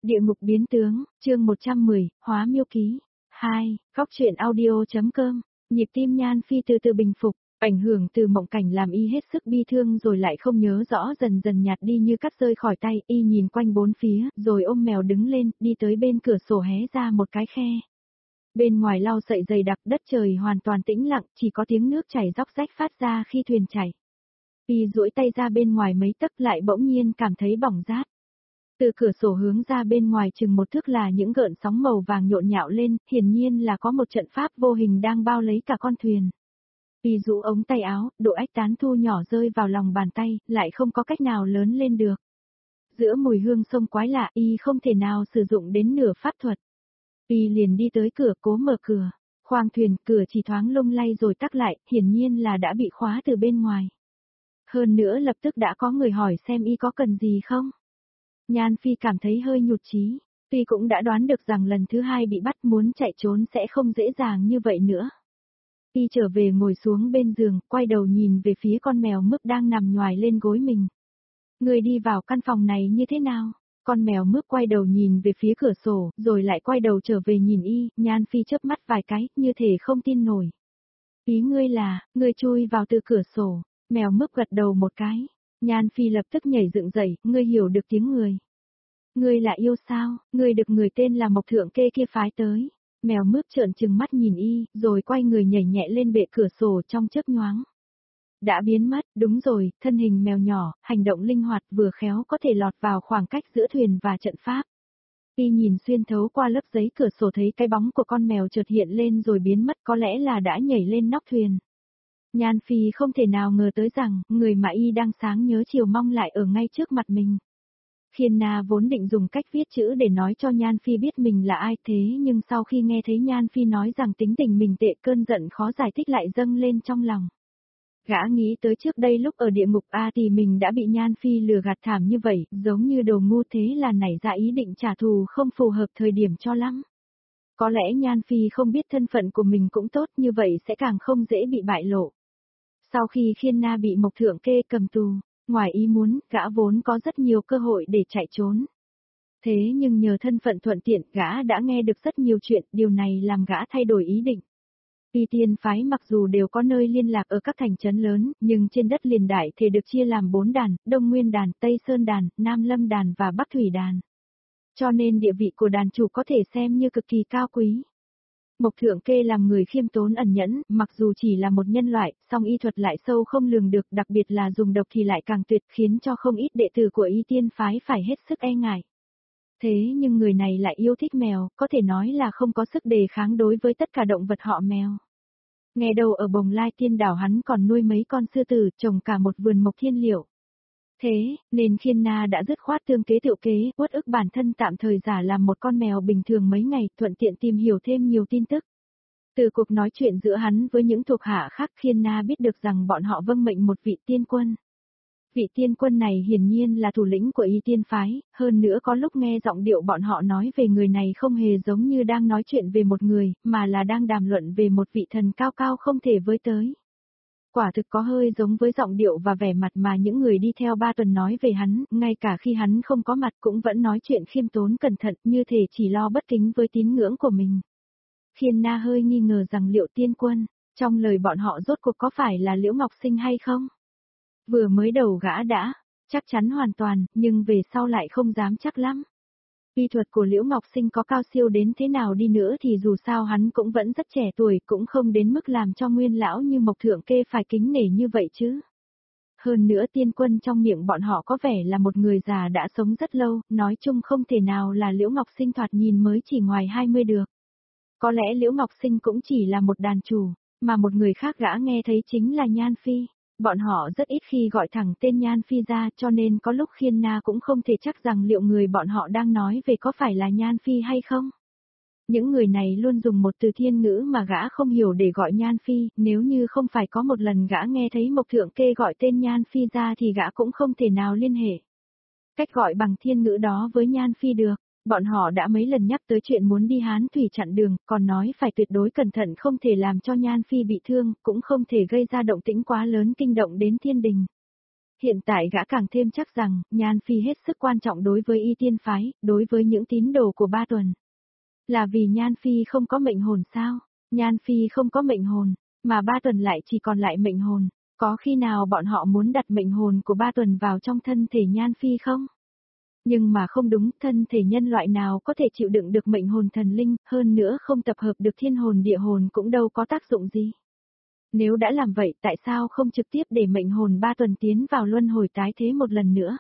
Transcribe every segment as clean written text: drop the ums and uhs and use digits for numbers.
Địa ngục biến tướng, chương 110, Hóa Miêu Ký. 2. Góc truyện audio.com. Nhịp tim Nhan Phi từ từ bình phục, ảnh hưởng từ mộng cảnh làm y hết sức bi thương rồi lại không nhớ rõ dần dần nhạt đi như cắt rơi khỏi tay, y nhìn quanh bốn phía, rồi ôm mèo đứng lên, đi tới bên cửa sổ hé ra một cái khe. Bên ngoài lau sậy dày đặc, đất trời hoàn toàn tĩnh lặng, chỉ có tiếng nước chảy róc rách phát ra khi thuyền chảy. Y duỗi tay ra bên ngoài mấy tấc lại bỗng nhiên cảm thấy bỏng rát. Từ cửa sổ hướng ra bên ngoài chừng một thước là những gợn sóng màu vàng nhộn nhạo lên, hiển nhiên là có một trận pháp vô hình đang bao lấy cả con thuyền. Y rũ ống tay áo, độ ách tán thu nhỏ rơi vào lòng bàn tay, lại không có cách nào lớn lên được. Giữa mùi hương sông quái lạ, y không thể nào sử dụng đến nửa pháp thuật. Y liền đi tới cửa cố mở cửa. Khoang thuyền, cửa chỉ thoáng lung lay rồi tắc lại, hiển nhiên là đã bị khóa từ bên ngoài. Hơn nữa lập tức đã có người hỏi xem y có cần gì không. Nhan Phi cảm thấy hơi nhụt chí, tuy cũng đã đoán được rằng lần thứ hai bị bắt muốn chạy trốn sẽ không dễ dàng như vậy nữa. Y trở về ngồi xuống bên giường, quay đầu nhìn về phía con mèo mướp đang nằm nhoài lên gối mình. Người đi vào căn phòng này như thế nào? Con mèo mướp quay đầu nhìn về phía cửa sổ, rồi lại quay đầu trở về nhìn y, Nhan Phi chớp mắt vài cái, như thể không tin nổi. Ý ngươi là, ngươi chui vào từ cửa sổ, mèo mướp gật đầu một cái. Nhan Phi lập tức nhảy dựng dậy, ngươi hiểu được tiếng người. Ngươi là yêu sao, ngươi được người tên là Mộc Thượng Kê kia phái tới. Mèo mướp trợn trừng mắt nhìn y, rồi quay người nhảy nhẹ lên bệ cửa sổ trong chớp nhoáng. Đã biến mất, đúng rồi, thân hình mèo nhỏ, hành động linh hoạt vừa khéo có thể lọt vào khoảng cách giữa thuyền và trận pháp. Y nhìn xuyên thấu qua lớp giấy cửa sổ thấy cái bóng của con mèo chợt hiện lên rồi biến mất, có lẽ là đã nhảy lên nóc thuyền. Nhan Phi không thể nào ngờ tới rằng, người mà y đang sáng nhớ chiều mong lại ở ngay trước mặt mình. Khiên Na vốn định dùng cách viết chữ để nói cho Nhan Phi biết mình là ai thế nhưng sau khi nghe thấy Nhan Phi nói rằng tính tình mình tệ cơn giận khó giải thích lại dâng lên trong lòng. Gã nghĩ tới trước đây lúc ở địa ngục A thì mình đã bị Nhan Phi lừa gạt thảm như vậy, giống như đồ ngu thế là nảy ra ý định trả thù không phù hợp thời điểm cho lắm. Có lẽ Nhan Phi không biết thân phận của mình cũng tốt như vậy sẽ càng không dễ bị bại lộ. Sau khi Khiên Na bị Mộc Thượng Kê cầm tù, ngoài ý muốn, gã vốn có rất nhiều cơ hội để chạy trốn. Thế nhưng nhờ thân phận thuận tiện, gã đã nghe được rất nhiều chuyện, điều này làm gã thay đổi ý định. Y Tiên phái mặc dù đều có nơi liên lạc ở các thành trấn lớn, nhưng trên đất liền đại thể được chia làm 4 đàn, Đông Nguyên đàn, Tây Sơn đàn, Nam Lâm đàn và Bắc Thủy đàn. Cho nên địa vị của đàn chủ có thể xem như cực kỳ cao quý. Mộc Thượng Kê làm người khiêm tốn ẩn nhẫn, mặc dù chỉ là một nhân loại, song y thuật lại sâu không lường được, đặc biệt là dùng độc thì lại càng tuyệt, khiến cho không ít đệ tử của Y Tiên phái phải hết sức e ngại. Thế nhưng người này lại yêu thích mèo, có thể nói là không có sức đề kháng đối với tất cả động vật họ mèo. Nghe đầu ở Bồng Lai Tiên đảo hắn còn nuôi mấy con sư tử, trồng cả một vườn mộc thiên liệu. Thế, nên Khiên Na đã dứt khoát tương kế tiệu kế, uất ức bản thân tạm thời giả làm một con mèo bình thường mấy ngày, thuận tiện tìm hiểu thêm nhiều tin tức. Từ cuộc nói chuyện giữa hắn với những thuộc hạ khác, Khiên Na biết được rằng bọn họ vâng mệnh một vị tiên quân. Vị tiên quân này hiển nhiên là thủ lĩnh của Y Tiên phái, hơn nữa có lúc nghe giọng điệu bọn họ nói về người này không hề giống như đang nói chuyện về một người, mà là đang đàm luận về một vị thần cao cao không thể với tới. Quả thực có hơi giống với giọng điệu và vẻ mặt mà những người đi theo 3 tuần nói về hắn, ngay cả khi hắn không có mặt cũng vẫn nói chuyện khiêm tốn cẩn thận như thể chỉ lo bất kính với tín ngưỡng của mình. Khiên Na hơi nghi ngờ rằng liệu tiên quân, trong lời bọn họ rốt cuộc có phải là Liễu Ngọc Sinh hay không? Vừa mới đầu gã đã, chắc chắn hoàn toàn, nhưng về sau lại không dám chắc lắm. Y thuật của Liễu Ngọc Sinh có cao siêu đến thế nào đi nữa thì dù sao hắn cũng vẫn rất trẻ tuổi, cũng không đến mức làm cho nguyên lão như Mộc Thượng Kê phải kính nể như vậy chứ. Hơn nữa tiên quân trong miệng bọn họ có vẻ là một người già đã sống rất lâu, nói chung không thể nào là Liễu Ngọc Sinh thoạt nhìn mới chỉ ngoài 20 được. Có lẽ Liễu Ngọc Sinh cũng chỉ là một đàn chủ, mà một người khác gã nghe thấy chính là Nhan Phi. Bọn họ rất ít khi gọi thẳng tên Nhan Phi ra cho nên có lúc Khiên Na cũng không thể chắc rằng liệu người bọn họ đang nói về có phải là Nhan Phi hay không. Những người này luôn dùng một từ thiên ngữ mà gã không hiểu để gọi Nhan Phi, nếu như không phải có một lần gã nghe thấy Mộc Thượng Kê gọi tên Nhan Phi ra thì gã cũng không thể nào liên hệ cách gọi bằng thiên ngữ đó với Nhan Phi được. Bọn họ đã mấy lần nhắc tới chuyện muốn đi Hán Thủy chặn đường, còn nói phải tuyệt đối cẩn thận không thể làm cho Nhan Phi bị thương, cũng không thể gây ra động tĩnh quá lớn kinh động đến thiên đình. Hiện tại gã càng thêm chắc rằng, Nhan Phi hết sức quan trọng đối với Y Tiên phái, đối với những tín đồ của Ba Tuần. Là vì Nhan Phi không có mệnh hồn sao? Nhan Phi không có mệnh hồn, mà Ba Tuần lại chỉ còn lại mệnh hồn. Có khi nào bọn họ muốn đặt mệnh hồn của Ba Tuần vào trong thân thể Nhan Phi không? Nhưng mà không đúng, thân thể nhân loại nào có thể chịu đựng được mệnh hồn thần linh, hơn nữa không tập hợp được thiên hồn địa hồn cũng đâu có tác dụng gì. Nếu đã làm vậy tại sao không trực tiếp để mệnh hồn Ba Tuần tiến vào luân hồi tái thế một lần nữa?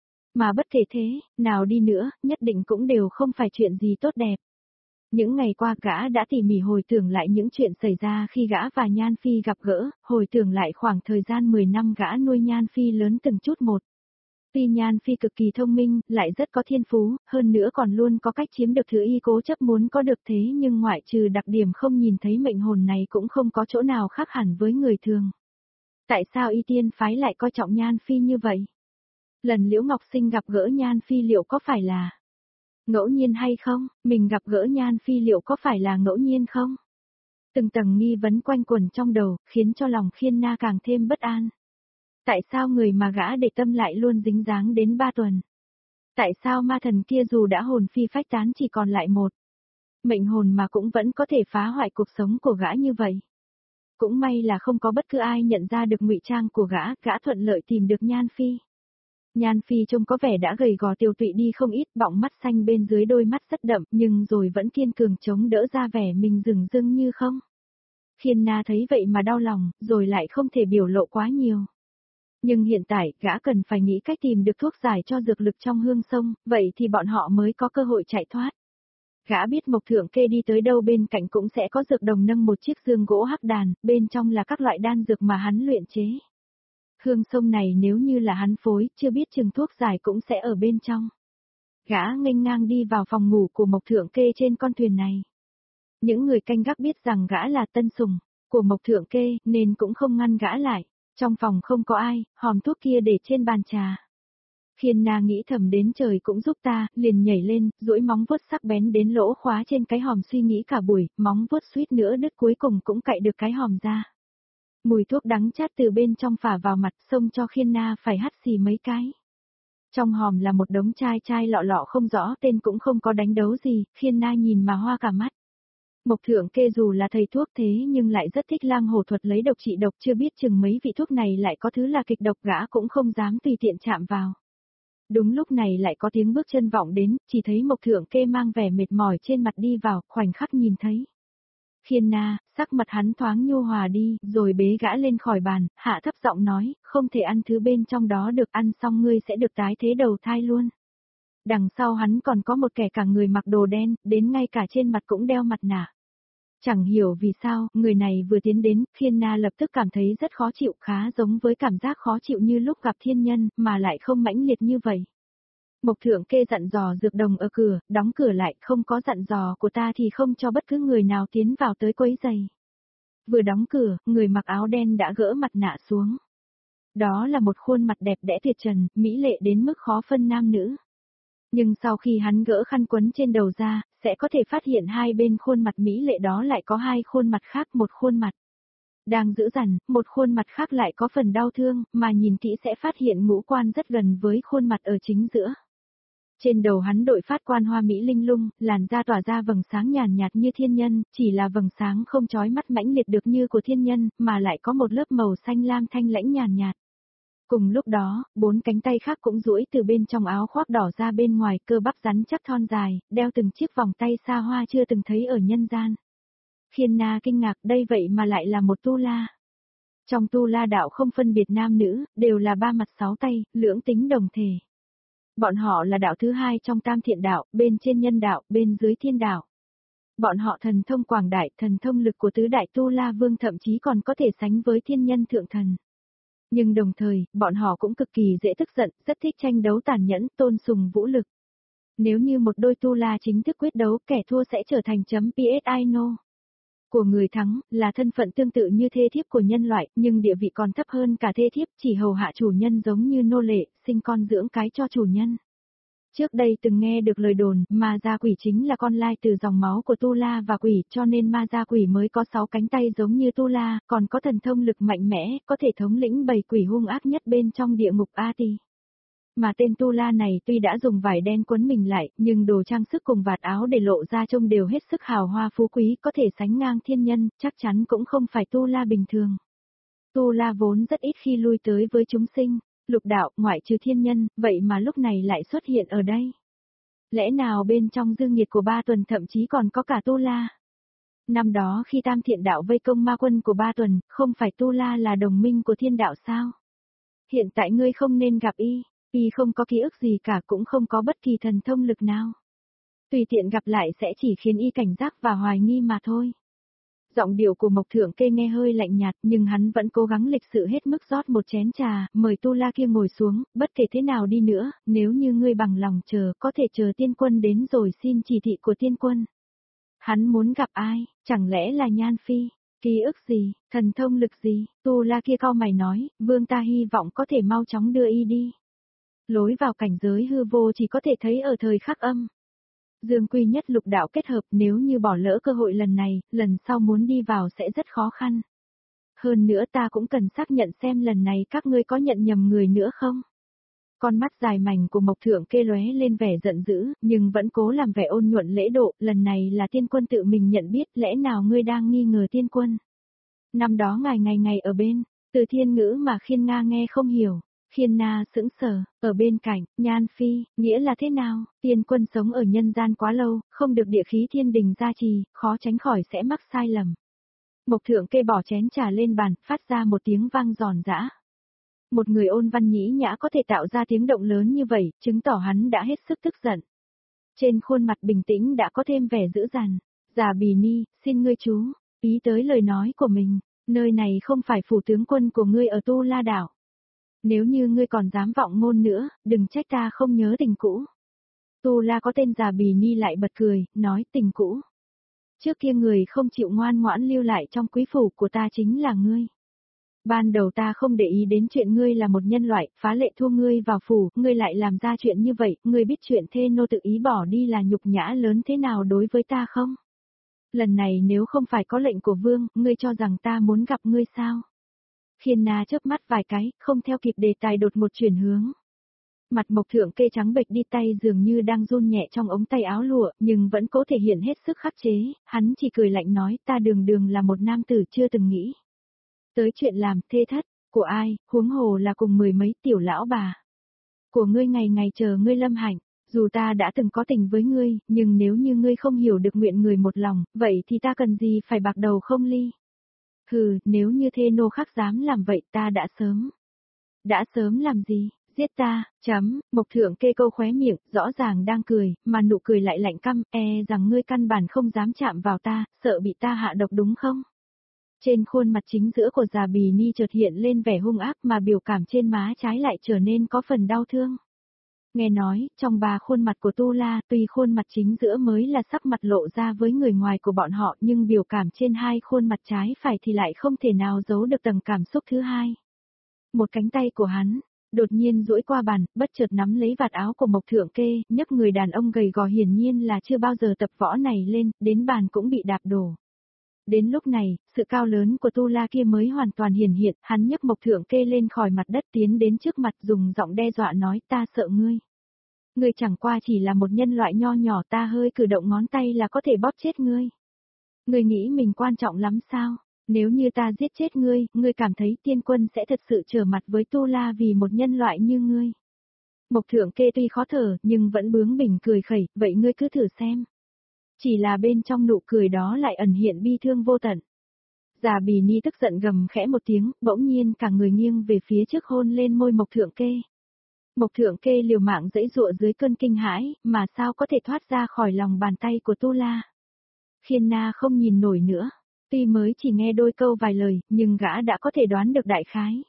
Mà bất kể thế, nào đi nữa, nhất định cũng đều không phải chuyện gì tốt đẹp. Những ngày qua gã đã tỉ mỉ hồi tưởng lại những chuyện xảy ra khi gã và Nhan Phi gặp gỡ, hồi tưởng lại khoảng thời gian 10 năm gã nuôi Nhan Phi lớn từng chút một. Tuy Nhan Phi cực kỳ thông minh, lại rất có thiên phú, hơn nữa còn luôn có cách chiếm được thứ y cố chấp muốn có được thế nhưng ngoại trừ đặc điểm không nhìn thấy mệnh hồn này cũng không có chỗ nào khác hẳn với người thường. Tại sao Y Tiên phái lại coi trọng Nhan Phi như vậy? Lần Liễu Ngọc Sinh gặp gỡ Nhan Phi liệu có phải là ngẫu nhiên hay không? Mình gặp gỡ Nhan Phi liệu có phải là ngẫu nhiên không? Từng tầng nghi vấn quanh quẩn trong đầu, khiến cho lòng Khiên Na càng thêm bất an. Tại sao người mà gã để tâm lại luôn dính dáng đến Ba Tuần? Tại sao ma thần kia dù đã hồn phi phách tán chỉ còn lại một mệnh hồn mà cũng vẫn có thể phá hoại cuộc sống của gã như vậy? Cũng may là không có bất cứ ai nhận ra được ngụy trang của gã thuận lợi tìm được Nhan Phi. Nhan Phi trông có vẻ đã gầy gò tiêu tụy đi không ít, bọng mắt xanh bên dưới đôi mắt rất đậm, nhưng rồi vẫn kiên cường chống đỡ ra vẻ mình rừng rưng như không. Khiên Na thấy vậy mà đau lòng, rồi lại không thể biểu lộ quá nhiều. Nhưng hiện tại, gã cần phải nghĩ cách tìm được thuốc giải cho dược lực trong hương sông, vậy thì bọn họ mới có cơ hội chạy thoát. Gã biết Mộc Thượng Kê đi tới đâu bên cạnh cũng sẽ có dược đồng nâng một chiếc giường gỗ hắc đàn, bên trong là các loại đan dược mà hắn luyện chế. Hương sông này nếu như là hắn phối, chưa biết chừng thuốc giải cũng sẽ ở bên trong. Gã nghênh ngang đi vào phòng ngủ của Mộc Thượng Kê trên con thuyền này. Những người canh gác biết rằng gã là tân sủng của Mộc Thượng Kê, nên cũng không ngăn gã lại. Trong phòng không có ai, hòm thuốc kia để trên bàn trà. Khiên Na nghĩ thầm đến trời cũng giúp ta, liền nhảy lên, duỗi móng vuốt sắc bén đến lỗ khóa trên cái hòm suy nghĩ cả buổi, móng vuốt suýt nữa đứt cuối cùng cũng cạy được cái hòm ra. Mùi thuốc đắng chát từ bên trong phả vào mặt, xông cho Khiên Na phải hắt xì mấy cái. Trong hòm là một đống chai chai lọ lọ không rõ tên cũng không có đánh dấu gì, Khiên Na nhìn mà hoa cả mắt. Mộc Thượng Kê dù là thầy thuốc thế nhưng lại rất thích lang hổ thuật lấy độc trị độc, chưa biết chừng mấy vị thuốc này lại có thứ là kịch độc, gã cũng không dám tùy tiện chạm vào. Đúng lúc này lại có tiếng bước chân vọng đến, chỉ thấy Mộc Thượng Kê mang vẻ mệt mỏi trên mặt đi vào, khoảnh khắc nhìn thấy. Khiên Na, sắc mặt hắn thoáng nhu hòa đi, rồi bế gã lên khỏi bàn, hạ thấp giọng nói, không thể ăn thứ bên trong đó được, ăn xong ngươi sẽ được tái thế đầu thai luôn. Đằng sau hắn còn có một kẻ cả người mặc đồ đen, đến ngay cả trên mặt cũng đeo mặt nạ. Chẳng hiểu vì sao, người này vừa tiến đến, Khiên Na lập tức cảm thấy rất khó chịu, khá giống với cảm giác khó chịu như lúc gặp thiên nhân, mà lại không mãnh liệt như vậy. Mộc Thượng Kê dặn dò dược đồng ở cửa, đóng cửa lại, không có dặn dò của ta thì không cho bất cứ người nào tiến vào tới quấy giày. Vừa đóng cửa, người mặc áo đen đã gỡ mặt nạ xuống. Đó là một khuôn mặt đẹp đẽ tuyệt trần, mỹ lệ đến mức khó phân nam nữ. Nhưng sau khi hắn gỡ khăn quấn trên đầu ra, sẽ có thể phát hiện hai bên khuôn mặt mỹ lệ đó lại có hai khuôn mặt khác, một khuôn mặt đang dữ dằn, một khuôn mặt khác lại có phần đau thương, mà nhìn kỹ sẽ phát hiện ngũ quan rất gần với khuôn mặt ở chính giữa. Trên đầu hắn đội phát quan hoa mỹ linh lung, làn da tỏa ra vầng sáng nhàn nhạt như thiên nhân, chỉ là vầng sáng không chói mắt mãnh liệt được như của thiên nhân, mà lại có một lớp màu xanh lam thanh lãnh nhàn nhạt. Cùng lúc đó, bốn cánh tay khác cũng duỗi từ bên trong áo khoác đỏ ra bên ngoài, cơ bắp rắn chắc thon dài, đeo từng chiếc vòng tay xa hoa chưa từng thấy ở nhân gian. Khiên Na kinh ngạc, đây vậy mà lại là một tu la. Trong tu la đạo không phân biệt nam nữ, đều là ba mặt sáu tay, lưỡng tính đồng thể. Bọn họ là đạo thứ hai trong tam thiện đạo, bên trên nhân đạo, bên dưới thiên đạo. Bọn họ thần thông quảng đại, thần thông lực của tứ đại tu la vương thậm chí còn có thể sánh với thiên nhân thượng thần. Nhưng đồng thời, bọn họ cũng cực kỳ dễ tức giận, rất thích tranh đấu tàn nhẫn, tôn sùng vũ lực. Nếu như một đôi tu la chính thức quyết đấu, kẻ thua sẽ trở thành .psi no của người thắng, là thân phận tương tự như thê thiếp của nhân loại, nhưng địa vị còn thấp hơn cả thê thiếp, chỉ hầu hạ chủ nhân giống như nô lệ, sinh con dưỡng cái cho chủ nhân. Trước đây từng nghe được lời đồn, ma gia quỷ chính là con lai từ dòng máu của Tu La và quỷ, cho nên ma gia quỷ mới có 6 cánh tay giống như Tu La, còn có thần thông lực mạnh mẽ, có thể thống lĩnh bầy quỷ hung ác nhất bên trong địa ngục A Tỳ. Mà tên Tu La này tuy đã dùng vải đen quấn mình lại, nhưng đồ trang sức cùng vạt áo để lộ ra trông đều hết sức hào hoa phú quý, có thể sánh ngang thiên nhân, chắc chắn cũng không phải Tu La bình thường. Tu La vốn rất ít khi lui tới với chúng sinh, lục đạo, ngoại trừ thiên nhân, vậy mà lúc này lại xuất hiện ở đây. Lẽ nào bên trong dương nhiệt của Ba Tuần thậm chí còn có cả Tu La? Năm đó khi Tam Thiện Đạo vây công ma quân của Ba Tuần, không phải Tu La là đồng minh của thiên đạo sao? Hiện tại ngươi không nên gặp y không có ký ức gì cả, cũng không có bất kỳ thần thông lực nào. Tùy tiện gặp lại sẽ chỉ khiến y cảnh giác và hoài nghi mà thôi. Giọng điệu của Mộc Thượng Kê nghe hơi lạnh nhạt, nhưng hắn vẫn cố gắng lịch sự hết mức rót một chén trà, mời Tu La kia ngồi xuống, bất kể thế nào đi nữa, nếu như ngươi bằng lòng chờ, có thể chờ tiên quân đến rồi xin chỉ thị của tiên quân. Hắn muốn gặp ai, chẳng lẽ là Nhan Phi? Ký ức gì, thần thông lực gì? Tu La kia cau mày nói, vương ta hy vọng có thể mau chóng đưa y đi. Lối vào cảnh giới hư vô chỉ có thể thấy ở thời khắc âm. Dương quy nhất lục đạo kết hợp, nếu như bỏ lỡ cơ hội lần này, lần sau muốn đi vào sẽ rất khó khăn. Hơn nữa ta cũng cần xác nhận xem lần này các ngươi có nhận nhầm người nữa không? Con mắt dài mảnh của Mộc Thượng Kê lóe lên vẻ giận dữ, nhưng vẫn cố làm vẻ ôn nhuận lễ độ, lần này là tiên quân tự mình nhận biết, lẽ nào ngươi đang nghi ngờ tiên quân? Năm đó ngài ngày ở bên, từ thiên ngữ mà Khiên Nga nghe không hiểu. Khiên Na sững sờ, ở bên cạnh, Nhan Phi, nghĩa là thế nào? Tiên quân sống ở nhân gian quá lâu, không được địa khí thiên đình gia trì, khó tránh khỏi sẽ mắc sai lầm. Mộc Thượng Kê bỏ chén trà lên bàn, phát ra một tiếng vang giòn giã. Một người ôn văn nhĩ nhã có thể tạo ra tiếng động lớn như vậy, chứng tỏ hắn đã hết sức tức giận. Trên khuôn mặt bình tĩnh đã có thêm vẻ dữ dằn. Già Bì Ni, xin ngươi chú, ý tới lời nói của mình, nơi này không phải phủ tướng quân của ngươi ở Tu La Đảo. Nếu như ngươi còn dám vọng ngôn nữa, đừng trách ta không nhớ tình cũ. Tu La có tên Già Bì Ni lại bật cười, nói tình cũ. Trước kia người không chịu ngoan ngoãn lưu lại trong quý phủ của ta chính là ngươi. Ban đầu ta không để ý đến chuyện ngươi là một nhân loại, phá lệ thu ngươi vào phủ, ngươi lại làm ra chuyện như vậy, ngươi biết chuyện thê nô tự ý bỏ đi là nhục nhã lớn thế nào đối với ta không? Lần này nếu không phải có lệnh của vương, ngươi cho rằng ta muốn gặp ngươi sao? Khiên Na chớp mắt vài cái, không theo kịp đề tài đột một chuyển hướng. Mặt Mộc Thượng Kê trắng bệch đi, tay dường như đang run nhẹ trong ống tay áo lụa, nhưng vẫn cố thể hiện hết sức khắc chế, hắn chỉ cười lạnh nói ta đường là một nam tử chưa từng nghĩ. Tới chuyện làm thê thất, của ai, huống hồ là cùng mười mấy tiểu lão bà. Của ngươi ngày ngày chờ ngươi lâm hạnh, dù ta đã từng có tình với ngươi, nhưng nếu như ngươi không hiểu được nguyện người một lòng, vậy thì ta cần gì phải bạc đầu không ly. Hừ, nếu như thê nô khác dám làm vậy ta đã sớm. Đã sớm làm gì, giết ta, chấm, Mộc Thượng Kê câu khóe miệng, rõ ràng đang cười, mà nụ cười lại lạnh căm, rằng ngươi căn bản không dám chạm vào ta, sợ bị ta hạ độc đúng không? Trên khuôn mặt chính giữa của Già Bì Ni chợt hiện lên vẻ hung ác mà biểu cảm trên má trái lại trở nên có phần đau thương. Nghe nói, trong 3 khuôn mặt của Tu La, tuy khuôn mặt chính giữa mới là sắc mặt lộ ra với người ngoài của bọn họ, nhưng biểu cảm trên 2 khuôn mặt trái phải thì lại không thể nào giấu được tầng cảm xúc thứ hai. Một cánh tay của hắn, đột nhiên duỗi qua bàn, bất chợt nắm lấy vạt áo của Mộc Thượng Kê, nhấc người đàn ông gầy gò hiển nhiên là chưa bao giờ tập võ này lên, đến bàn cũng bị đạp đổ. Đến lúc này, sự cao lớn của Tu La kia mới hoàn toàn hiển hiện, hắn nhấc Mộc Thượng Kê lên khỏi mặt đất tiến đến trước mặt dùng giọng đe dọa nói ta sợ ngươi. Ngươi chẳng qua chỉ là một nhân loại nho nhỏ, ta hơi cử động ngón tay là có thể bóp chết ngươi. Ngươi nghĩ mình quan trọng lắm sao? Nếu như ta giết chết ngươi, ngươi cảm thấy tiên quân sẽ thật sự trở mặt với Tu La vì một nhân loại như ngươi. Mộc Thượng Kê tuy khó thở nhưng vẫn bướng bỉnh cười khẩy, vậy ngươi cứ thử xem. Chỉ là bên trong nụ cười đó lại ẩn hiện bi thương vô tận. Già Bì Ni tức giận gầm khẽ một tiếng, bỗng nhiên cả người nghiêng về phía trước hôn lên môi Mộc Thượng Kê. Mộc Thượng Kê liều mạng giãy giụa dưới cơn kinh hãi, mà sao có thể thoát ra khỏi lòng bàn tay của Tu La. Khiên Na không nhìn nổi nữa, tuy mới chỉ nghe đôi câu vài lời, nhưng gã đã có thể đoán được đại khái.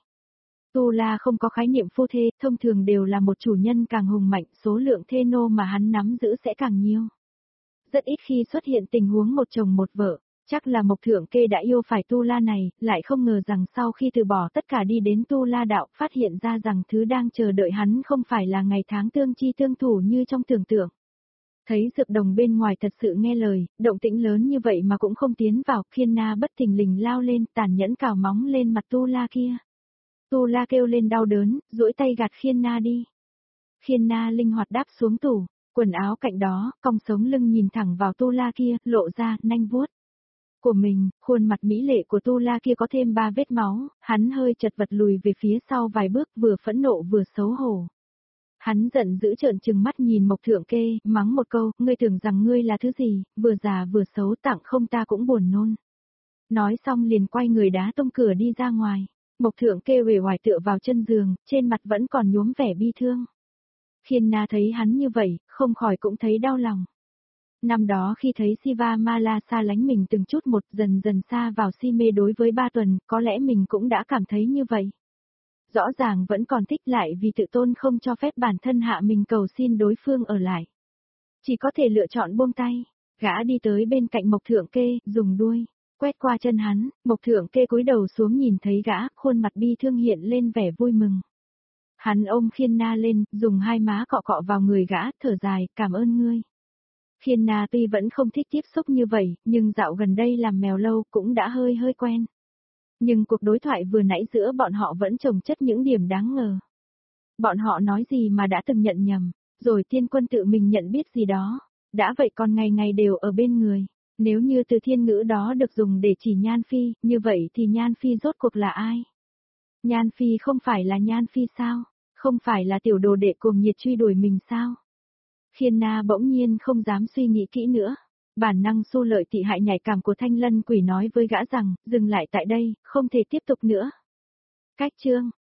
Tu La không có khái niệm phu thê, thông thường đều là một chủ nhân càng hùng mạnh, số lượng thê nô mà hắn nắm giữ sẽ càng nhiều. Rất ít khi xuất hiện tình huống một chồng một vợ, Chắc là Mộc Thượng Kê đã yêu phải Tu La này, lại không ngờ rằng sau khi từ bỏ tất cả đi đến Tu La đạo, phát hiện ra rằng thứ đang chờ đợi hắn không phải là ngày tháng tương chi tương thủ như trong tưởng tượng. Thấy Dược Đồng bên ngoài thật sự nghe lời, động tĩnh lớn như vậy mà cũng không tiến vào, Khiên Na bất thình lình lao lên, tàn nhẫn cào móng lên mặt Tu La kia. Tu La kêu lên đau đớn, duỗi tay gạt Khiên Na đi. Khiên Na linh hoạt đáp xuống tủ, quần áo cạnh đó, cong sống lưng nhìn thẳng vào Tu La kia, lộ ra, nanh vuốt của mình, khuôn mặt mỹ lệ của Tu La kia có thêm 3 vết máu, hắn hơi chật vật lùi về phía sau vài bước, vừa phẫn nộ vừa xấu hổ. Hắn giận dữ trợn trừng mắt nhìn Mộc Thượng Kê, mắng một câu, ngươi tưởng rằng ngươi là thứ gì, vừa già vừa xấu, tặng không ta cũng buồn nôn. Nói xong liền quay người đá tung cửa đi ra ngoài. Mộc Thượng Kê uể oải tựa vào chân giường, trên mặt vẫn còn nhuốm vẻ bi thương. Khiên Na thấy hắn như vậy, không khỏi cũng thấy đau lòng. Năm đó khi thấy Siva Mala xa lánh mình từng chút một, dần dần xa vào si mê đối với Ba Tuần, có lẽ mình cũng đã cảm thấy như vậy. Rõ ràng vẫn còn thích lại vì tự tôn không cho phép bản thân hạ mình cầu xin đối phương ở lại. Chỉ có thể lựa chọn buông tay. Gã đi tới bên cạnh Mộc Thượng Kê, dùng đuôi quét qua chân hắn, Mộc Thượng Kê cúi đầu xuống nhìn thấy gã, khuôn mặt bi thương hiện lên vẻ vui mừng. Hắn ôm Khiên Na lên, dùng hai má cọ cọ vào người gã, thở dài, cảm ơn ngươi. Khiên Na tuy vẫn không thích tiếp xúc như vậy, nhưng dạo gần đây làm mèo lâu cũng đã hơi quen. Nhưng cuộc đối thoại vừa nãy giữa bọn họ vẫn chồng chất những điểm đáng ngờ. Bọn họ nói gì mà đã từng nhận nhầm, rồi Tiên Quân tự mình nhận biết gì đó. Đã vậy còn ngày ngày đều ở bên người. Nếu như từ thiên ngữ đó được dùng để chỉ Nhan Phi, như vậy thì Nhan Phi rốt cuộc là ai? Nhan Phi không phải là Nhan Phi sao? Không phải là tiểu đồ đệ cuồng nhiệt truy đuổi mình sao? Khiên Na bỗng nhiên không dám suy nghĩ kỹ nữa. Bản năng xu lợi tị hại nhạy cảm của Thanh Lân Quỷ nói với gã rằng, dừng lại tại đây, không thể tiếp tục nữa. Cách chương